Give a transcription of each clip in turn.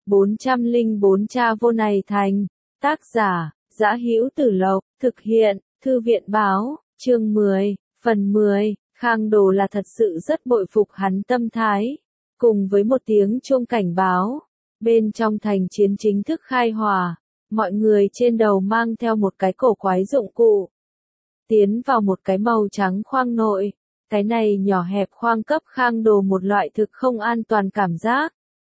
404 Cha vô này thành. Tác giả, Dã Hữu Tử Lộc, thực hiện, Thư viện báo, chương 10, phần 10, Khang Đồ là thật sự rất bội phục hắn tâm thái. Cùng với một tiếng chuông cảnh báo, bên trong thành chiến chính thức khai hỏa, mọi người trên đầu mang theo một cái cổ quái dụng cụ. Tiến vào một cái màu trắng khoang nội, cái này nhỏ hẹp khoang cấp Khang Đồ một loại thực không an toàn cảm giác.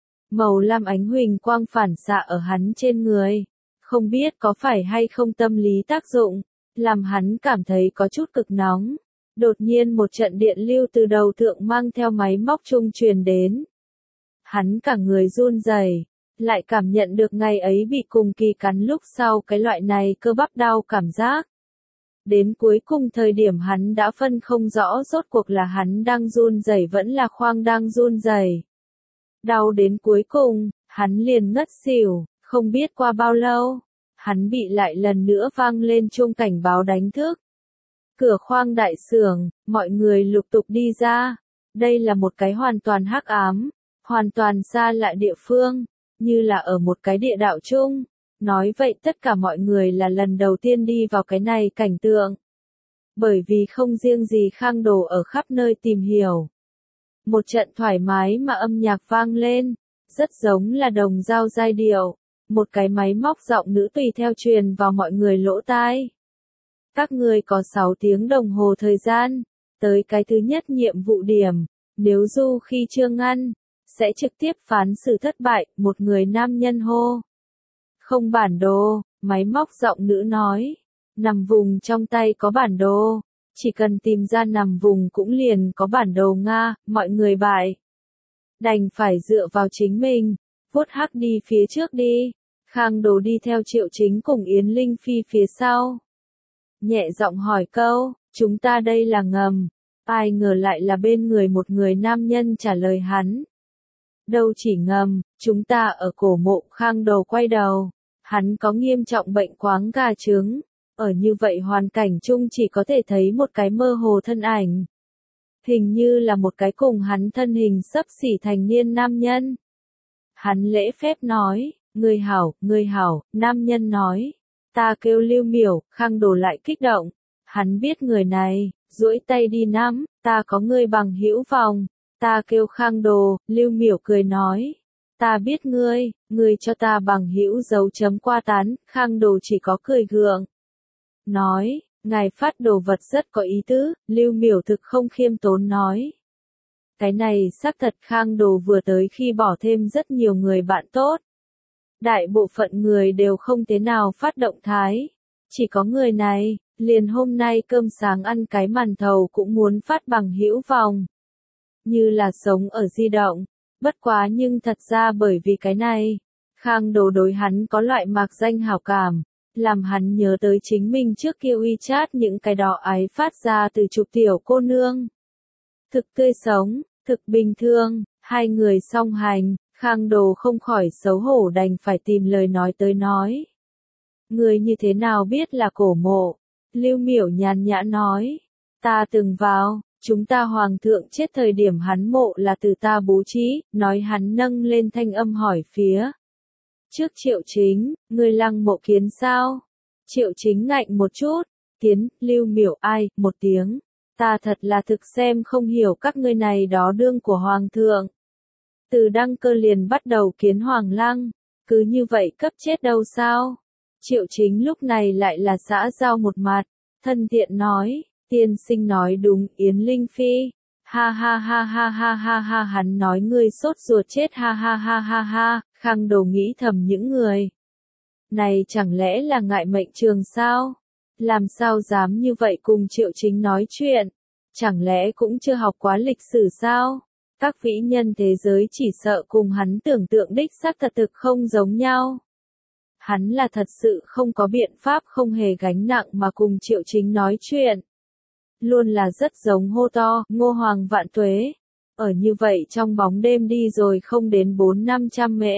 Màu lam ánh huỳnh quang phản xạ ở hắn trên người, không biết có phải hay không tâm lý tác dụng, làm hắn cảm thấy có chút cực nóng. Đột nhiên một trận điện lưu từ đầu thượng mang theo máy móc trung truyền đến. Hắn cả người run rẩy, lại cảm nhận được ngày ấy bị cùng kỳ cắn lúc sau cái loại này cơ bắp đau cảm giác. Đến cuối cùng thời điểm hắn đã phân không rõ rốt cuộc là hắn đang run rẩy vẫn là khoang đang run rẩy. Đau đến cuối cùng, hắn liền ngất xỉu, không biết qua bao lâu, hắn bị lại lần nữa vang lên chuông cảnh báo đánh thức. Cửa khoang đại xưởng, mọi người lục tục đi ra. Đây là một cái hoàn toàn hắc ám, hoàn toàn xa lạ địa phương, như là ở một cái địa đạo chung. Nói vậy tất cả mọi người là lần đầu tiên đi vào cái này cảnh tượng. Bởi vì không riêng gì Khang Đồ ở khắp nơi tìm hiểu. Một trận thoải mái mà âm nhạc vang lên, rất giống là đồng dao giai điệu. Một cái máy móc giọng nữ tùy theo truyền vào mọi người lỗ tai. Các ngươi có 6 tiếng đồng hồ thời gian, tới cái thứ nhất nhiệm vụ điểm, nếu du khi chưa ngăn, sẽ trực tiếp phán xử thất bại, một người nam nhân hô. Không bản đồ, máy móc giọng nữ nói, nằm vùng trong tay có bản đồ, chỉ cần tìm ra nằm vùng cũng liền có bản đồ Nga, mọi người bại. Đành phải dựa vào chính mình, vuốt hắc đi phía trước đi, Khang Đồ đi theo Triệu Chính cùng Yến Linh Phi phía sau. Nhẹ giọng hỏi câu, chúng ta đây là ngầm, ai ngờ lại là bên người một người nam nhân trả lời hắn. Đâu chỉ ngầm, chúng ta ở cổ mộ. Khang Đồ quay đầu, hắn có nghiêm trọng bệnh quáng gà trứng, ở như vậy hoàn cảnh chung chỉ có thể thấy một cái mơ hồ thân ảnh. Hình như là một cái cùng hắn thân hình xấp xỉ thành niên nam nhân. Hắn lễ phép nói, người hảo, nam nhân nói. Ta kêu Lưu Miểu. Khang Đồ lại kích động. Hắn biết người này, duỗi tay đi nắm, ta có người bằng hữu phòng. Ta kêu Khang Đồ. Lưu Miểu cười nói. Ta biết ngươi cho ta bằng hữu dấu chấm qua tán. Khang Đồ chỉ có cười gượng. Nói, ngài phát đồ vật rất có ý tứ. Lưu Miểu thực không khiêm tốn nói. Cái này xác thật. Khang Đồ vừa tới khi bỏ thêm rất nhiều người bạn tốt. Đại bộ phận người đều không thế nào phát động thái. Chỉ có người này, liền hôm nay cơm sáng ăn cái màn thầu cũng muốn phát bằng hữu vòng. Như là sống ở di động. Bất quá nhưng thật ra bởi vì cái này, Khang Đồ đối hắn có loại mạc danh hảo cảm, làm hắn nhớ tới chính mình trước kia WeChat những cái đỏ ái phát ra từ chụp tiểu cô nương. Thực tươi sống, thực bình thường, hai người song hành. Khang Đồ không khỏi xấu hổ đành phải tìm lời nói tới nói. Người như thế nào biết là cổ mộ? Lưu Miểu nhàn nhã nói. Ta từng vào, chúng ta hoàng thượng chết thời điểm hắn mộ là từ ta bố trí, nói hắn nâng lên thanh âm hỏi phía. Trước Triệu Chính, người lăng mộ kiến sao? Triệu Chính ngạnh một chút, kiến. Lưu Miểu ai, một tiếng. Ta thật là thực xem không hiểu các ngươi này đó đương của hoàng thượng. Từ đăng cơ liền bắt đầu kiến hoàng lăng, cứ như vậy cấp chết đâu sao? Triệu Chính lúc này lại là xã giao một mặt, thân thiện nói, tiên sinh nói đúng. Yến Linh Phi, ha ha ha ha ha ha ha, hắn nói ngươi sốt ruột chết, ha ha ha ha ha. Khang Đồ nghĩ thầm những người này chẳng lẽ là ngại mệnh trường sao? Làm sao dám như vậy cùng Triệu Chính nói chuyện? Chẳng lẽ cũng chưa học quá lịch sử sao? Các vĩ nhân thế giới chỉ sợ cùng hắn tưởng tượng đích xác thật thực không giống nhau. Hắn là thật sự không có biện pháp không hề gánh nặng mà cùng Triệu Chính nói chuyện. Luôn là rất giống hô to, Ngô Hoàng vạn tuế. Ở như vậy trong bóng đêm đi rồi không đến 400-500 mễ.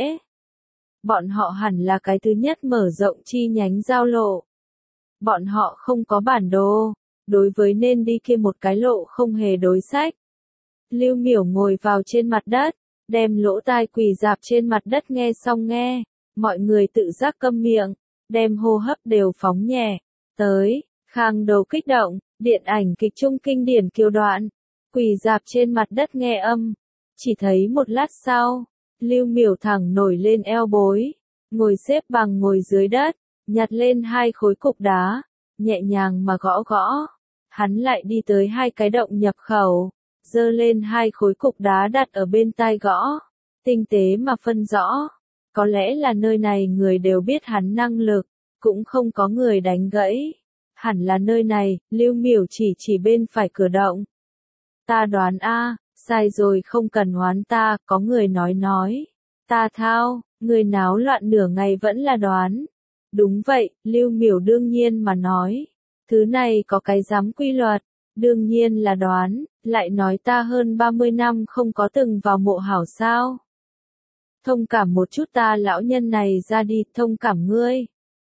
Bọn họ hẳn là cái thứ nhất mở rộng chi nhánh giao lộ. Bọn họ không có bản đồ, đối với nên đi kia một cái lộ không hề đối sách. Lưu Miểu ngồi vào trên mặt đất, đem lỗ tai quỳ rạp trên mặt đất nghe xong nghe, mọi người tự giác câm miệng, đem hô hấp đều phóng nhẹ, tới, Khang Đầu kích động, điện ảnh kịch trung kinh điển kiều đoạn, quỳ rạp trên mặt đất nghe âm, chỉ thấy một lát sau, Lưu Miểu thẳng nổi lên eo bối, ngồi xếp bằng ngồi dưới đất, nhặt lên 2 khối cục đá, nhẹ nhàng mà gõ gõ, hắn lại đi tới 2 cái động nhập khẩu, giơ lên 2 khối cục đá đặt ở bên tai gõ, tinh tế mà phân rõ, có lẽ là nơi này người đều biết hắn năng lực, cũng không có người đánh gãy. Hẳn là nơi này, Lưu Miểu chỉ bên phải cửa động. Ta đoán a, sai rồi không cần hoán ta, có người nói. Ta thao, người náo loạn nửa ngày vẫn là đoán. Đúng vậy, Lưu Miểu đương nhiên mà nói. Thứ này có cái dám quy luật, đương nhiên là đoán, lại nói ta hơn 30 năm không có từng vào mộ hảo sao. Thông cảm một chút ta lão nhân này ra đi, thông cảm ngươi.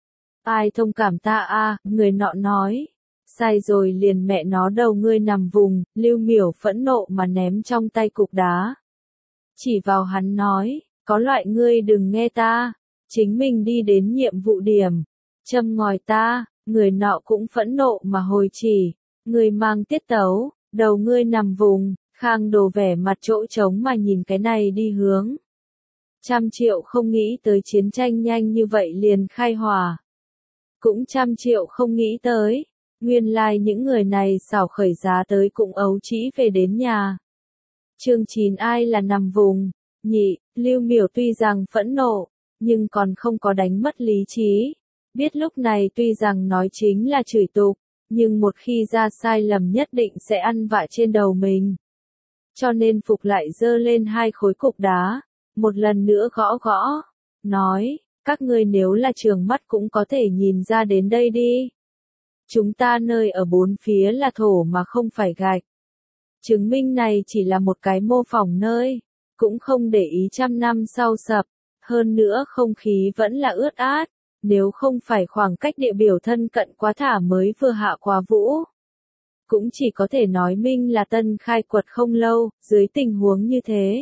Ai thông cảm ta a, người nọ nói. Sai rồi liền mẹ nó đầu ngươi nằm vùng, Lưu Miểu phẫn nộ mà ném trong tay cục đá. Chỉ vào hắn nói, có loại ngươi đừng nghe ta, chính mình đi đến nhiệm vụ điểm. Châm ngòi ta, người nọ cũng phẫn nộ mà hồi chỉ, ngươi mang tiết tấu, đầu ngươi nằm vùng, Khang Đồ vẻ mặt chỗ trống mà nhìn cái này đi hướng. 100 triệu không nghĩ tới chiến tranh nhanh như vậy liền khai hỏa. Cũng 100 triệu không nghĩ tới, nguyên lai những người này xảo khởi giá tới cũng ấu trĩ về đến nhà. Chương 9 ai là nằm vùng, nhị, Lưu Miểu tuy rằng phẫn nộ, nhưng còn không có đánh mất lý trí. Biết lúc này tuy rằng nói chính là chửi tục, nhưng một khi ra sai lầm nhất định sẽ ăn vạ trên đầu mình. Cho nên phục lại giơ lên 2 khối cục đá, một lần nữa gõ gõ, nói, các ngươi nếu là trường mắt cũng có thể nhìn ra đến đây đi. Chúng ta nơi ở bốn phía là thổ mà không phải gạch. Chứng minh này chỉ là một cái mô phỏng nơi, cũng không để ý 100 năm sau sập, hơn nữa không khí vẫn là ướt át, nếu không phải khoảng cách địa biểu thân cận quá thả mới vừa hạ quá vũ. Cũng chỉ có thể nói minh là tân khai quật không lâu, dưới tình huống như thế.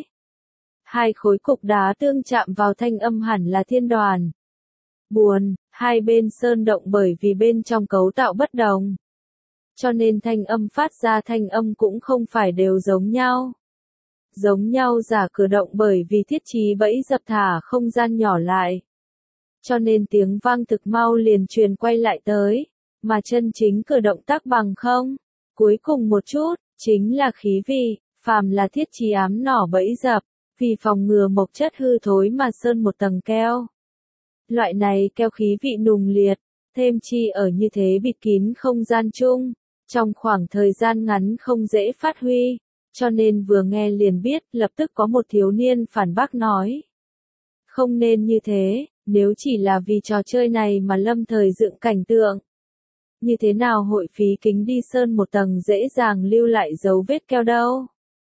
2 khối cục đá tương chạm vào thanh âm hẳn là thiên đoàn. Buồn, hai bên sơn động bởi vì bên trong cấu tạo bất đồng. Cho nên thanh âm phát ra thanh âm cũng không phải đều giống nhau. Giống nhau giả cửa động bởi vì thiết trí bẫy dập thả không gian nhỏ lại. Cho nên tiếng vang thực mau liền truyền quay lại tới, mà chân chính cửa động tác bằng không. Cuối cùng một chút, chính là khí vị, phàm là thiết trí ám nỏ bẫy dập, vì phòng ngừa mộc chất hư thối mà sơn một tầng keo. Loại này keo khí vị nùng liệt, thêm chi ở như thế bịt kín không gian chung, trong khoảng thời gian ngắn không dễ phát huy, cho nên vừa nghe liền biết lập tức có một thiếu niên phản bác nói. Không nên như thế, nếu chỉ là vì trò chơi này mà lâm thời dựng cảnh tượng. Như thế nào hội phí kính đi sơn một tầng dễ dàng lưu lại dấu vết keo đâu.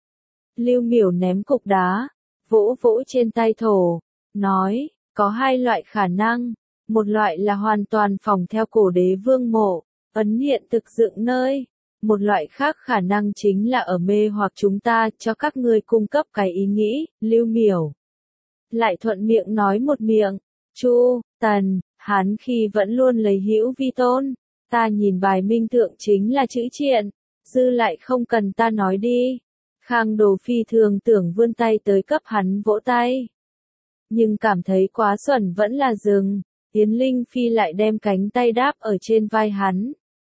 Lưu Miểu ném cục đá, vỗ vỗ trên tay thổ, nói, có 2 loại khả năng, một loại là hoàn toàn phỏng theo cổ đế vương mộ, ấn hiện thực dựng nơi, một loại khác khả năng chính là ở mê hoặc chúng ta cho các ngươi cung cấp cái ý nghĩ, Lưu Miểu. Lại thuận miệng nói một miệng, Chu, Tần, hắn khi vẫn luôn lấy hữu vi tôn, ta nhìn bài minh tượng chính là chữ triện, dư lại không cần ta nói đi. Khang Đồ phi thường tưởng vươn tay tới cấp hắn vỗ tay. Nhưng cảm thấy quá xuẩn vẫn là dừng, Yến Linh Phi lại đem cánh tay đáp ở trên vai hắn.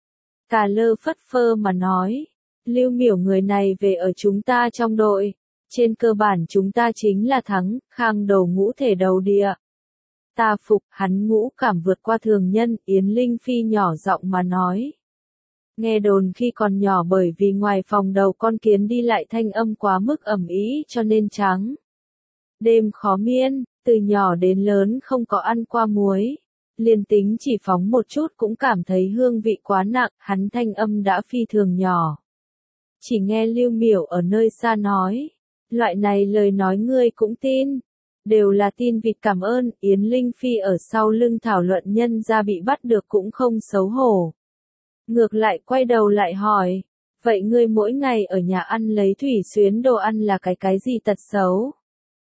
Cà lơ phất phơ mà nói, Lưu Miểu người này về ở chúng ta trong đội, trên cơ bản chúng ta chính là thắng, Khang Đầu ngũ thể đầu địa. Ta phục, hắn ngũ cảm vượt qua thường nhân, Yến Linh Phi nhỏ giọng mà nói. Nghe đồn khi còn nhỏ bởi vì ngoài phòng đầu con kiến đi lại thanh âm quá mức ầm ĩ cho nên trắng. Đêm khó miên, từ nhỏ đến lớn không có ăn qua muối. Liền tính chỉ phóng một chút cũng cảm thấy hương vị quá nặng, hắn thanh âm đã phi thường nhỏ. Chỉ nghe Lưu Miểu ở nơi xa nói. Loại này lời nói ngươi cũng tin. Đều là tin vịt cảm ơn, Yến Linh Phi ở sau lưng thảo luận nhân ra bị bắt được cũng không xấu hổ. Ngược lại quay đầu lại hỏi, vậy ngươi mỗi ngày ở nhà ăn lấy thủy xuyến đồ ăn là cái gì tật xấu?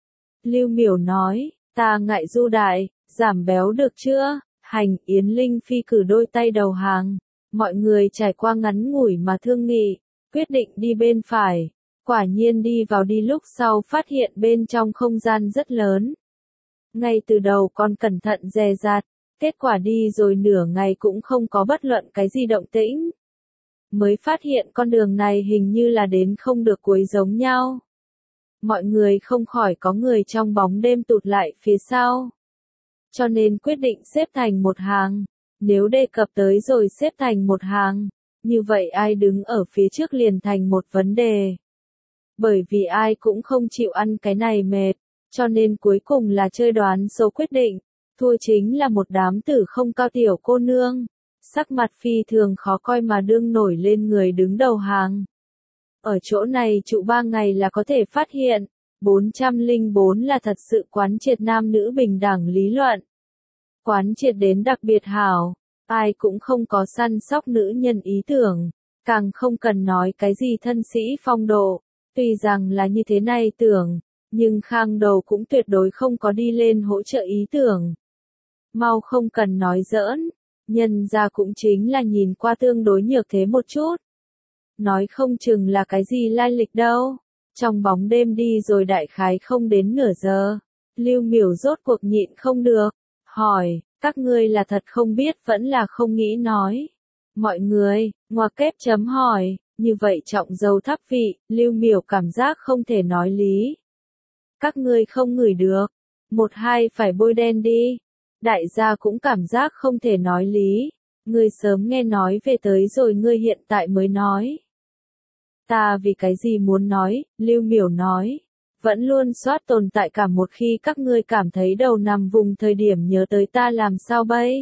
Lưu Miểu nói, ta ngại Du đại, giảm béo được chưa? Hành, Yến Linh Phi cử đôi tay đầu hàng. Mọi người trải qua ngắn ngủi mà thương nghị, quyết định đi bên phải. Quả nhiên đi vào đi lúc sau phát hiện bên trong không gian rất lớn. Ngay từ đầu còn cẩn thận dè dặt, kết quả đi rồi nửa ngày cũng không có bất luận cái gì động tĩnh. Mới phát hiện con đường này hình như là đến không được cuối giống nhau. Mọi người không khỏi có người trong bóng đêm tụt lại phía sau. Cho nên quyết định xếp thành một hàng. Nếu đề cập tới rồi xếp thành một hàng, như vậy ai đứng ở phía trước liền thành một vấn đề. Bởi vì ai cũng không chịu ăn cái này mệt, cho nên cuối cùng là chơi đoán số quyết định, thua chính là một đám tử không cao tiểu cô nương, sắc mặt phi thường khó coi mà đương nổi lên người đứng đầu hàng. Ở chỗ này trụ 3 ngày là có thể phát hiện, 404 là thật sự quán triệt nam nữ bình đẳng lý luận. Quán triệt đến đặc biệt hảo, ai cũng không có săn sóc nữ nhân ý tưởng, càng không cần nói cái gì thân sĩ phong độ, tuy rằng là như thế này tưởng, nhưng Khang Đầu cũng tuyệt đối không có đi lên hỗ trợ ý tưởng. Mau không cần nói giỡn, nhân ra cũng chính là nhìn qua tương đối nhược thế một chút. Nói không chừng là cái gì lai lịch đâu. Trong bóng đêm đi rồi đại khái không đến nửa giờ, Lưu Miểu rốt cuộc nhịn không được, hỏi, các ngươi là thật không biết vẫn là không nghĩ nói. Mọi người, ngoặc kép chấm hỏi, như vậy trọng dầu thắp vị, Lưu Miểu cảm giác không thể nói lý. Các ngươi không ngửi được, một hai phải bôi đen đi. Đại gia cũng cảm giác không thể nói lý, ngươi sớm nghe nói về tới rồi ngươi hiện tại mới nói. Ta vì cái gì muốn nói, Lưu Miểu nói, vẫn luôn soát tồn tại cảm một khi các ngươi cảm thấy đầu nằm vùng thời điểm nhớ tới ta làm sao bây.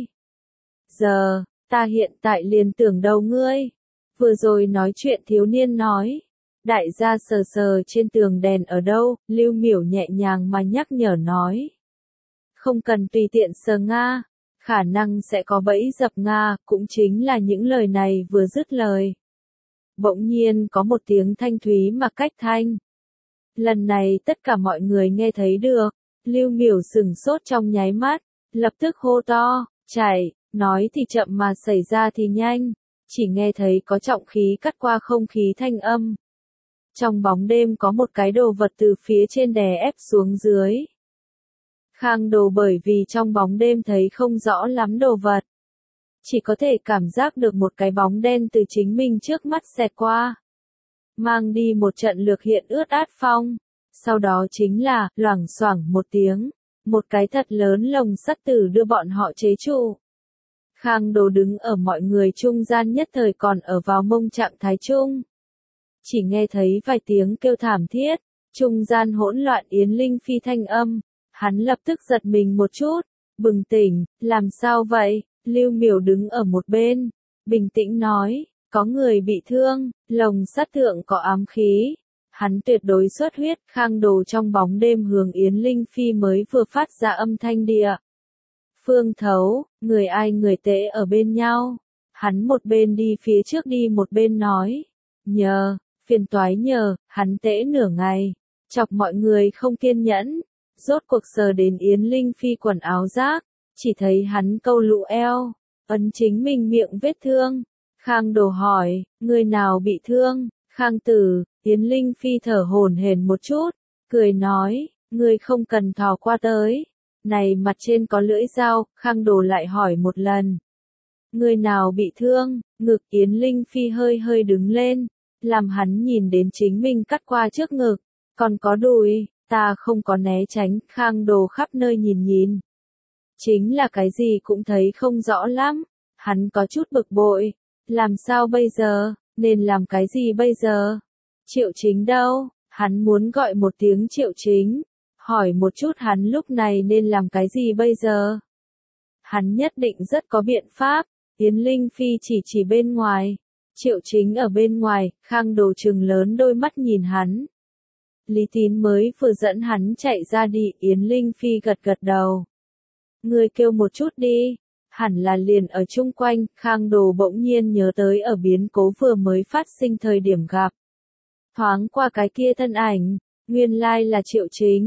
Giờ, ta hiện tại liền tưởng đầu ngươi. Vừa rồi nói chuyện thiếu niên nói, đại gia sờ sờ trên tường đèn ở đâu, Lưu Miểu nhẹ nhàng mà nhắc nhở nói. Không cần tùy tiện sờ Nga, khả năng sẽ có bẫy dập Nga, cũng chính là những lời này vừa dứt lời. Bỗng nhiên có một tiếng thanh thúy mà cách thanh. Lần này tất cả mọi người nghe thấy được, Lưu Miểu sừng sốt trong nháy mắt, lập tức hô to, chạy, nói thì chậm mà xảy ra thì nhanh, chỉ nghe thấy có trọng khí cắt qua không khí thanh âm. Trong bóng đêm có một cái đồ vật từ phía trên đè ép xuống dưới. Khang Đồ bởi vì trong bóng đêm thấy không rõ lắm đồ vật. Chỉ có thể cảm giác được một cái bóng đen từ chính mình trước mắt xẹt qua. Mang đi một trận lược hiện ướt át phong. Sau đó chính là, loảng xoảng một tiếng. Một cái thật lớn lồng sắt tử đưa bọn họ chế trụ. Khang Đồ đứng ở mọi người trung gian nhất thời còn ở vào mông trạng thái trung. Chỉ nghe thấy vài tiếng kêu thảm thiết. Trung gian hỗn loạn Yến Linh Phi thanh âm. Hắn lập tức giật mình một chút. Bừng tỉnh, làm sao vậy? Lưu Miểu đứng ở một bên, bình tĩnh nói, có người bị thương, lồng sắt thượng có ám khí. Hắn tuyệt đối xuất huyết, Khang Đồ trong bóng đêm hướng Yến Linh Phi mới vừa phát ra âm thanh địa. Phương Thấu, người ai người tễ ở bên nhau. Hắn một bên đi phía trước đi một bên nói, phiền toái nhờ, hắn tễ nửa ngày, chọc mọi người không kiên nhẫn. Rốt cuộc sờ đến Yến Linh Phi quần áo rác. Chỉ thấy hắn câu lụ eo, ấn chính mình miệng vết thương. Khang Đồ hỏi, người nào bị thương? Khang Tử, Yến Linh Phi thở hổn hển một chút, cười nói, người không cần thò qua tới. Này mặt trên có lưỡi dao, Khang Đồ lại hỏi một lần. Người nào bị thương? Ngực Yến Linh Phi hơi hơi đứng lên, làm hắn nhìn đến chính mình cắt qua trước ngực, còn có đùi, ta không có né tránh, Khang Đồ khắp nơi nhìn nhìn. Chính là cái gì cũng thấy không rõ lắm, hắn có chút bực bội, làm sao bây giờ, nên làm cái gì bây giờ? Triệu Chính đâu? Hắn muốn gọi một tiếng Triệu Chính, hỏi một chút hắn lúc này nên làm cái gì bây giờ? Hắn nhất định rất có biện pháp, Yến Linh Phi chỉ bên ngoài, Triệu Chính ở bên ngoài, Khang Đồ trừng lớn đôi mắt nhìn hắn. Lý Tín mới vừa dẫn hắn chạy ra đi, Yến Linh Phi gật gật đầu. Ngươi kêu một chút đi, hẳn là liền ở chung quanh, Khang Đồ bỗng nhiên nhớ tới ở biến cố vừa mới phát sinh thời điểm gặp. Thoáng qua cái kia thân ảnh, nguyên lai là Triệu Chính,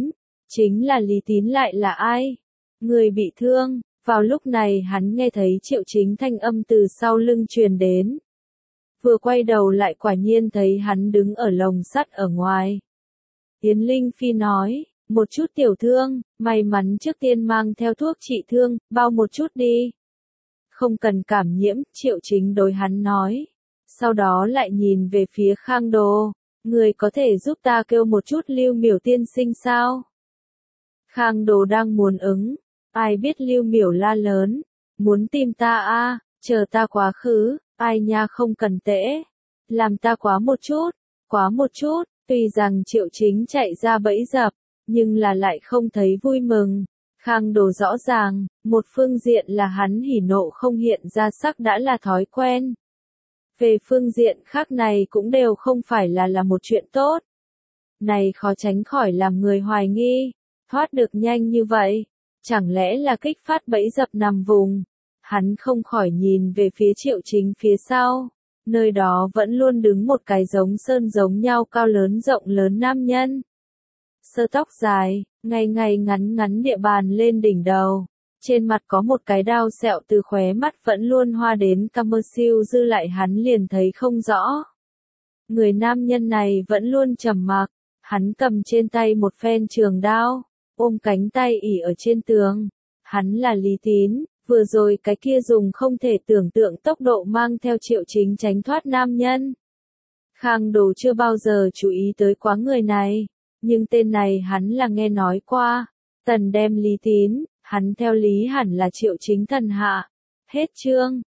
Chính là Lý Tín lại là ai? Người bị thương. Vào lúc này hắn nghe thấy Triệu Chính thanh âm từ sau lưng truyền đến. Vừa quay đầu lại quả nhiên thấy hắn đứng ở lồng sắt ở ngoài. Yến Linh Phi nói, một chút tiểu thương, may mắn trước tiên mang theo thuốc trị thương, bao một chút đi. Không cần cảm nhiễm, Triệu Chính đối hắn nói. Sau đó lại nhìn về phía Khang Đồ, người có thể giúp ta kêu một chút Lưu Miểu tiên sinh sao? Khang Đồ đang muốn ứng, ai biết Lưu Miểu la lớn, muốn tìm ta a, chờ ta quá khứ, ai nha không cần tễ, làm ta quá một chút, tuy rằng Triệu Chính chạy ra bẫy dập, nhưng là lại không thấy vui mừng. Khang Đồ rõ ràng, một phương diện là hắn hỉ nộ không hiện ra sắc đã là thói quen. Về phương diện khác này cũng đều không phải là một chuyện tốt. Này khó tránh khỏi làm người hoài nghi, thoát được nhanh như vậy, chẳng lẽ là kích phát bẫy dập nằm vùng. Hắn không khỏi nhìn về phía Triệu Chính phía sau, nơi đó vẫn luôn đứng một cái giống sơn giống nhau cao lớn rộng lớn nam nhân. Sơ tóc dài, ngày ngày ngắn ngắn địa bàn lên đỉnh đầu, trên mặt có một cái đao sẹo từ khóe mắt vẫn luôn hoa đến căm siêu dư lại hắn liền thấy không rõ. Người nam nhân này vẫn luôn trầm mặc, hắn cầm trên tay một phen trường đao, ôm cánh tay ỉ ở trên tường. Hắn là Lý Tín, vừa rồi cái kia dùng không thể tưởng tượng tốc độ mang theo Triệu Chính tránh thoát nam nhân. Khang Đồ chưa bao giờ chú ý tới quá người này, nhưng tên này hắn là nghe nói qua. Tần đem Lý Tín, hắn theo lý hẳn là Triệu Chính thần hạ. Hết chương.